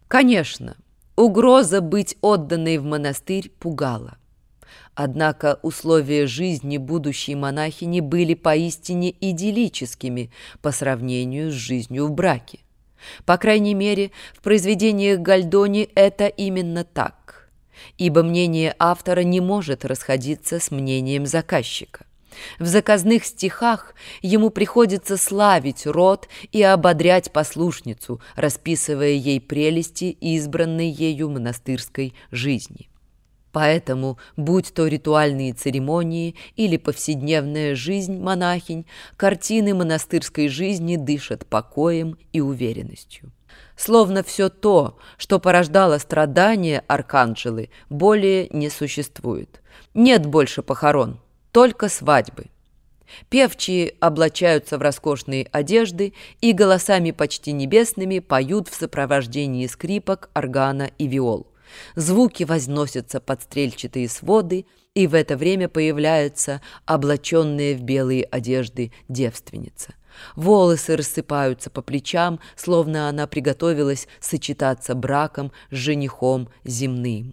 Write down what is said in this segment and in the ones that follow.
Конечно, угроза быть отданной в монастырь пугала. Однако условия жизни будущей монахини были поистине идиллическими по сравнению с жизнью в браке. По крайней мере, в произведениях Гольдони это именно так, ибо мнение автора не может расходиться с мнением заказчика. В заказных стихах ему приходится славить род и ободрять послушницу, расписывая ей прелести избранной ею монастырской жизни. Поэтому, будь то ритуальные церемонии или повседневная жизнь монахинь, картины монастырской жизни дышат покоем и уверенностью. Словно все то, что порождало страдания Арканджелы, более не существует. Нет больше похорон, только свадьбы. Певчие облачаются в роскошные одежды и голосами почти небесными поют в сопровождении скрипок, органа и виол. Звуки возносятся под стрельчатые своды, и в это время появляется облаченная в белые одежды девственница. Волосы рассыпаются по плечам, словно она приготовилась сочетаться браком с женихом земным.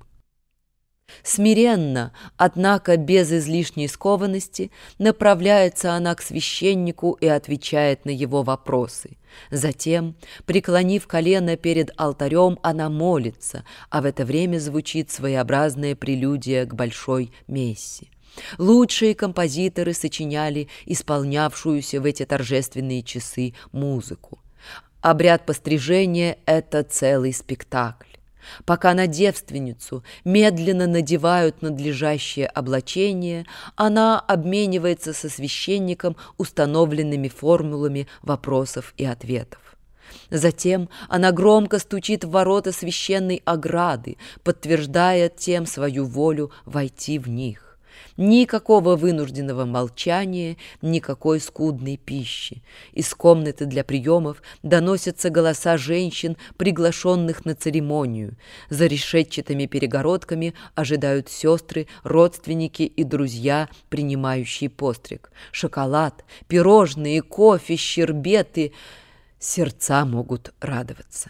Смиренно, однако без излишней скованности, направляется она к священнику и отвечает на его вопросы. Затем, преклонив колено перед алтарем, она молится, а в это время звучит своеобразная прелюдия к большой мессе. Лучшие композиторы сочиняли исполнявшуюся в эти торжественные часы музыку. Обряд пострижения – это целый спектакль. Пока на девственницу медленно надевают надлежащее облачение, она обменивается со священником установленными формулами вопросов и ответов. Затем она громко стучит в ворота священной ограды, подтверждая тем свою волю войти в них. Никакого вынужденного молчания, никакой скудной пищи. Из комнаты для приемов доносятся голоса женщин, приглашенных на церемонию. За решетчатыми перегородками ожидают сестры, родственники и друзья, принимающие постриг. Шоколад, пирожные, кофе, щербеты. Сердца могут радоваться.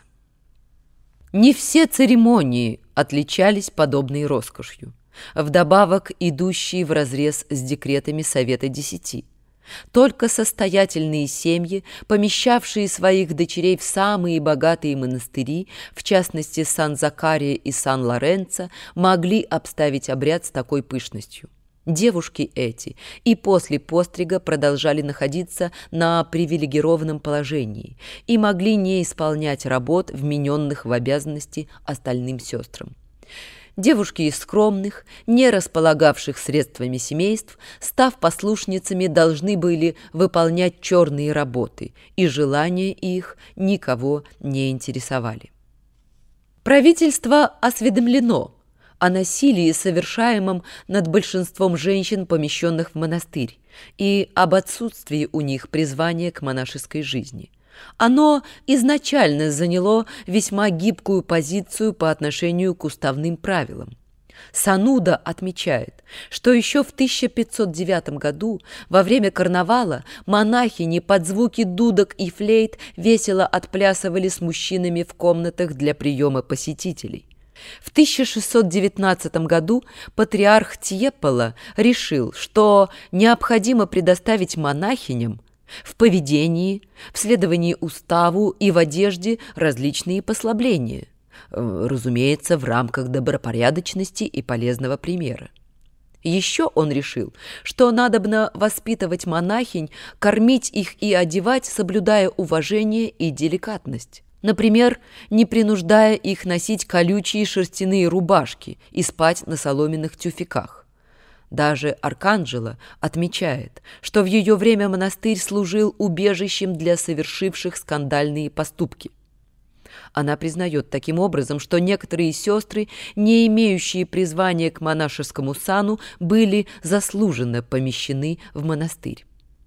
Не все церемонии отличались подобной роскошью. Вдобавок идущие вразрез с декретами Совета 10. Только состоятельные семьи, помещавшие своих дочерей в самые богатые монастыри, в частности Сан-Закария и Сан-Лоренцо, могли обставить обряд с такой пышностью. Девушки эти и после пострига продолжали находиться на привилегированном положении и могли не исполнять работ, вмененных в обязанности остальным сестрам. Девушки из скромных, не располагавших средствами семейств, став послушницами, должны были выполнять черные работы, и желания их никого не интересовали. Правительство осведомлено о насилии, совершаемом над большинством женщин, помещенных в монастырь, и об отсутствии у них призвания к монашеской жизни. Оно изначально заняло весьма гибкую позицию по отношению к уставным правилам. Сануда отмечает, что еще в 1509 году во время карнавала монахини под звуки дудок и флейт весело отплясывали с мужчинами в комнатах для приема посетителей. В 1619 году патриарх Тьеппола решил, что необходимо предоставить монахиням в поведении, в следовании уставу и в одежде различные послабления, разумеется, в рамках добропорядочности и полезного примера. Еще он решил, что надобно воспитывать монахинь, кормить их и одевать, соблюдая уважение и деликатность. Например, не принуждая их носить колючие шерстяные рубашки и спать на соломенных тюфяках. Даже Арканджела отмечает, что в ее время монастырь служил убежищем для совершивших скандальные поступки. Она признает таким образом, что некоторые сестры, не имеющие призвания к монашескому сану, были заслуженно помещены в монастырь.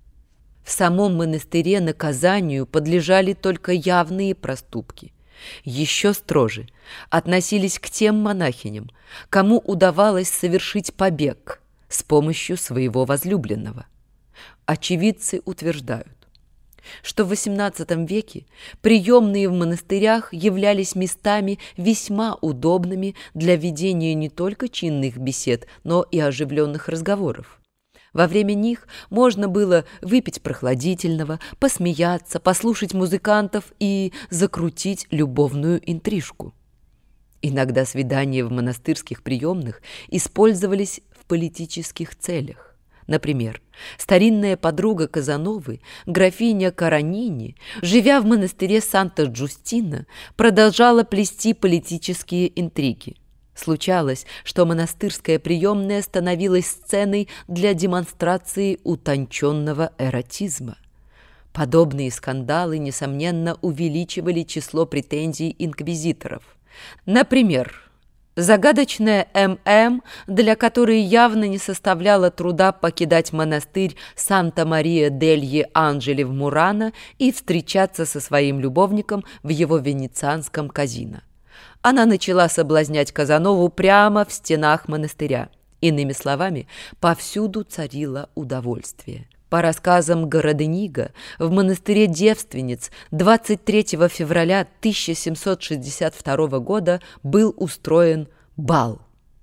В самом монастыре наказанию подлежали только явные проступки. Еще строже относились к тем монахиням, кому удавалось совершить побег с помощью своего возлюбленного. Очевидцы утверждают, что в XVIII веке приемные в монастырях являлись местами весьма удобными для ведения не только чинных бесед, но и оживленных разговоров. Во время них можно было выпить прохладительного, посмеяться, послушать музыкантов и закрутить любовную интрижку. Иногда свидания в монастырских приемных использовались в политических целях. Например, старинная подруга Казановы, графиня Каранини, живя в монастыре Санта-Джустина, продолжала плести политические интриги. Случалось, что монастырская приемная становилась сценой для демонстрации утонченного эротизма. Подобные скандалы, несомненно, увеличивали число претензий инквизиторов. Например, загадочная М.М., для которой явно не составляло труда покидать монастырь Санта-Мария-дельи-Анджели в Мурано и встречаться со своим любовником в его венецианском казино. Она начала соблазнять Казанову прямо в стенах монастыря. Иными словами, повсюду царило удовольствие. По рассказам Городениго, в монастыре девственниц 23 февраля 1762 года был устроен бал.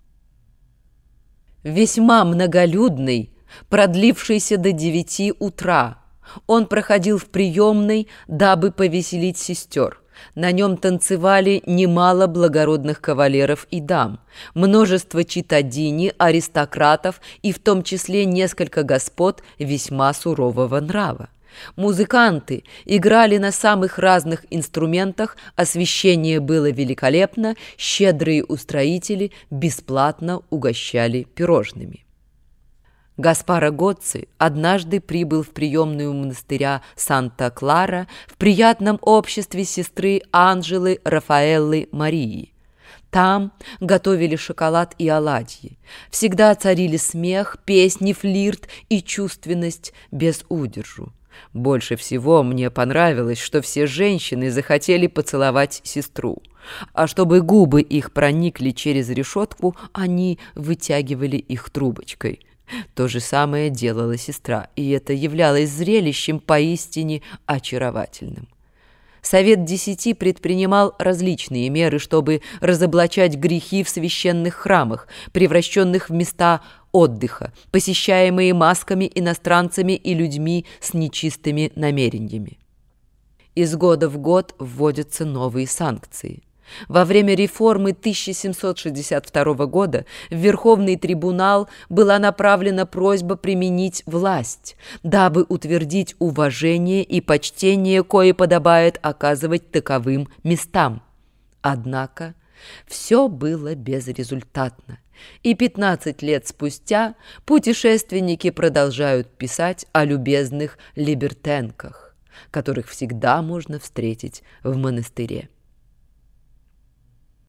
Весьма многолюдный, продлившийся до 9 утра. Он проходил в приемной, дабы повеселить сестер. На нем танцевали немало благородных кавалеров и дам, множество читадини, аристократов и в том числе несколько господ весьма сурового нрава. Музыканты играли на самых разных инструментах, освещение было великолепно, щедрые устроители бесплатно угощали пирожными. Гаспаро Гоцци однажды прибыл в приемную монастыря Санта-Клара в приятном обществе сестры Анжелы Рафаэллы Марии. Там готовили шоколад и оладьи. Всегда царили смех, песни, флирт и чувственность без удержу. Больше всего мне понравилось, что все женщины захотели поцеловать сестру, а чтобы губы их проникли через решетку, они вытягивали их трубочкой. То же самое делала сестра, и это являлось зрелищем поистине очаровательным. Совет 10 предпринимал различные меры, чтобы разоблачать грехи в священных храмах, превращенных в места отдыха, посещаемые масками, иностранцами и людьми с нечистыми намерениями. Из года в год вводятся новые санкции. Во время реформы 1762 года в Верховный трибунал была направлена просьба применить власть, дабы утвердить уважение и почтение, кое подобает оказывать таковым местам. Однако все было безрезультатно, и 15 лет спустя путешественники продолжают писать о любезных либертенках, которых всегда можно встретить в монастыре.